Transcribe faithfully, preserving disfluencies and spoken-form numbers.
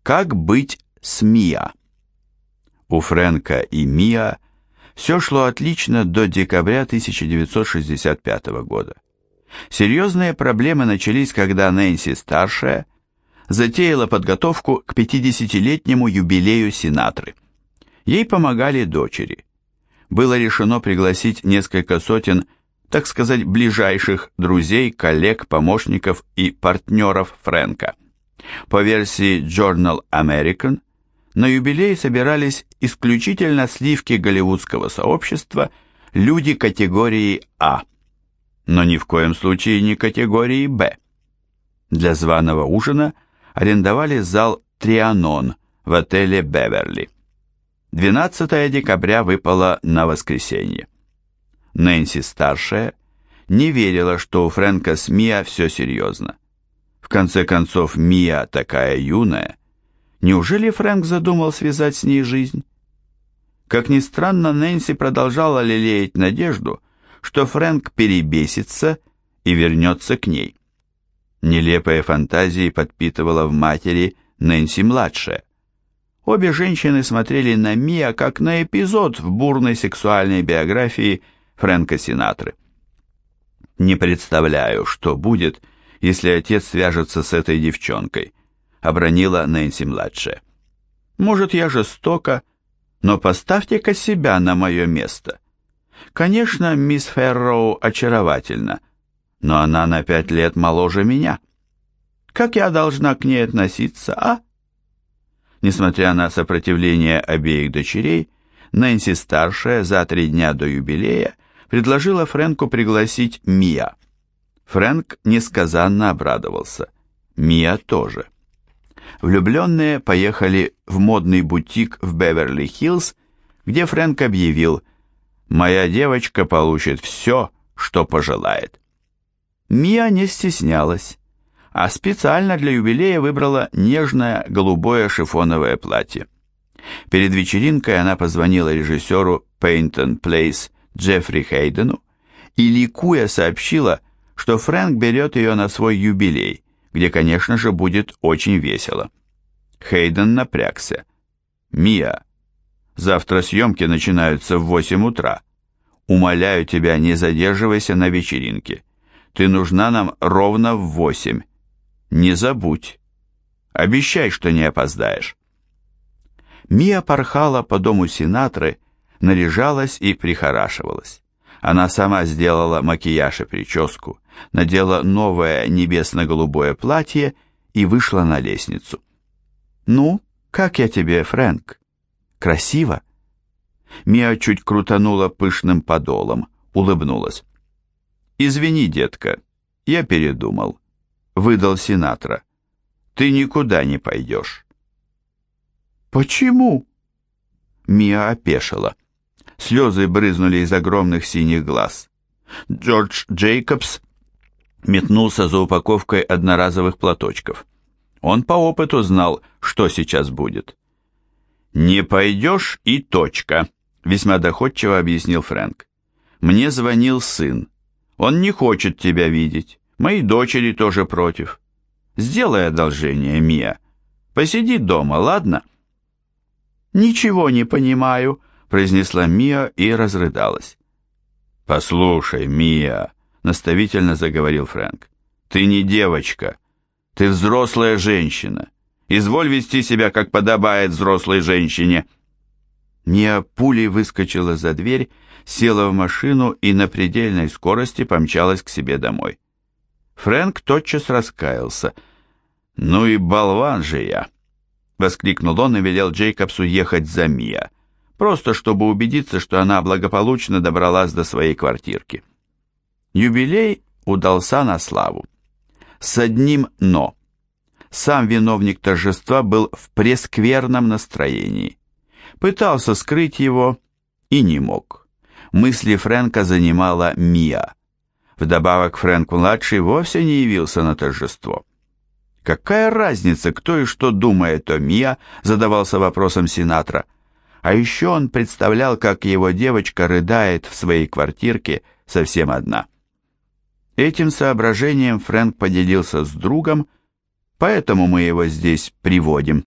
Как быть с Миа? У Фрэнка и Миа все шло отлично до декабря тысяча девятьсот шестьдесят пятого года. Серьезные проблемы начались, когда Нэнси-старшая затеяла подготовку к пятидесятилетнему юбилею Синатры. Ей помогали дочери. Было решено пригласить несколько сотен, так сказать, ближайших друзей, коллег, помощников и партнеров Фрэнка. По версии Journal American, на юбилей собирались исключительно сливки голливудского сообщества, люди категории А, но ни в коем случае не категории Б. Для званого ужина арендовали зал «Трианон» в отеле «Беверли». двенадцатого декабря выпало на воскресенье. Нэнси-старшая не верила, что у Фрэнка с Миа все серьезно. В конце концов, Миа такая юная. Неужели Фрэнк задумал связать с ней жизнь? Как ни странно, Нэнси продолжала лелеять надежду, что Фрэнк перебесится и вернется к ней. Нелепые фантазии подпитывала в матери Нэнси-младшая. Обе женщины смотрели на Миа как на эпизод в бурной сексуальной биографии Фрэнка Синатры. «Не представляю, что будет, если отец свяжется с этой девчонкой», обронила Нэнси-младшая. «Может, я жестока, но поставьте-ка себя на мое место. Конечно, мисс Ферроу очаровательна, но она на пять лет моложе меня. Как я должна к ней относиться, а?» Несмотря на сопротивление обеих дочерей, Нэнси-старшая за три дня до юбилея предложила Фрэнку пригласить Миа. Фрэнк несказанно обрадовался. Миа тоже. Влюбленные поехали в модный бутик в Беверли-Хиллз, где Фрэнк объявил: «Моя девочка получит все, что пожелает». Миа не стеснялась, а специально для юбилея выбрала нежное голубое шифоновое платье. Перед вечеринкой она позвонила режиссеру Пейнтон Плейс Джеффри Хейдену и, ликуя, сообщила, что Фрэнк берет ее на свой юбилей, где, конечно же, будет очень весело. Хейден напрягся. «Миа, завтра съемки начинаются в восемь утра. Умоляю тебя, не задерживайся на вечеринке. Ты нужна нам ровно в восемь. Не забудь. Обещай, что не опоздаешь». Миа порхала по дому Синатры, наряжалась и прихорашивалась. Она сама сделала макияж и прическу, надела новое небесно-голубое платье и вышла на лестницу. «Ну, как я тебе, Фрэнк? Красиво?» Миа чуть крутанула пышным подолом, улыбнулась. «Извини, детка, я передумал», — выдал Синатра. «Ты никуда не пойдешь». «Почему?» Миа опешила. Слезы брызнули из огромных синих глаз. Джордж Джейкобс метнулся за упаковкой одноразовых платочков. Он по опыту знал, что сейчас будет. «Не пойдешь и точка», — весьма доходчиво объяснил Фрэнк. «Мне звонил сын. Он не хочет тебя видеть. Мои дочери тоже против. Сделай одолжение, Миа. Посиди дома, ладно?» «Ничего не понимаю», — произнесла Миа и разрыдалась. «Послушай, Миа», — наставительно заговорил Фрэнк, — «ты не девочка, ты взрослая женщина. Изволь вести себя, как подобает взрослой женщине». Миа пулей выскочила за дверь, села в машину и на предельной скорости помчалась к себе домой. Фрэнк тотчас раскаялся. «Ну и болван же я!» — воскликнул он и велел Джейкобсу ехать за Миа, просто чтобы убедиться, что она благополучно добралась до своей квартирки. Юбилей удался на славу. С одним «но». Сам виновник торжества был в прескверном настроении. Пытался скрыть его и не мог. Мысли Фрэнка занимала Миа. Вдобавок Фрэнк-младший вовсе не явился на торжество. «Какая разница, кто и что думает о Миа?» задавался вопросом Синатра. А еще он представлял, как его девочка рыдает в своей квартирке совсем одна. Этим соображением Фрэнк поделился с другом, поэтому мы его здесь приводим.